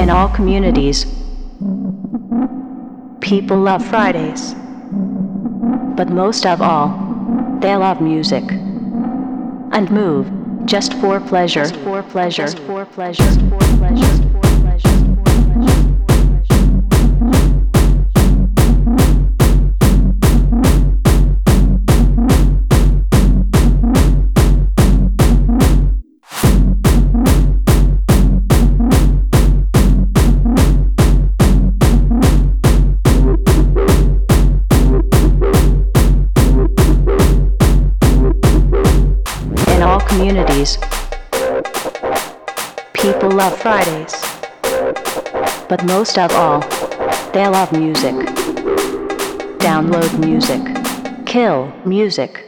In all communities, people love Fridays. But most of all, they love music. And move, just for pleasure, just for pleasure, just for pleasure, just for pleasure, just for pleasure, just for pleasure. In all communities, people love Fridays. But most of all, they love music. Download music. Kill music.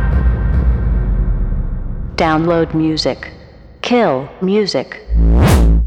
Download music. Kill music.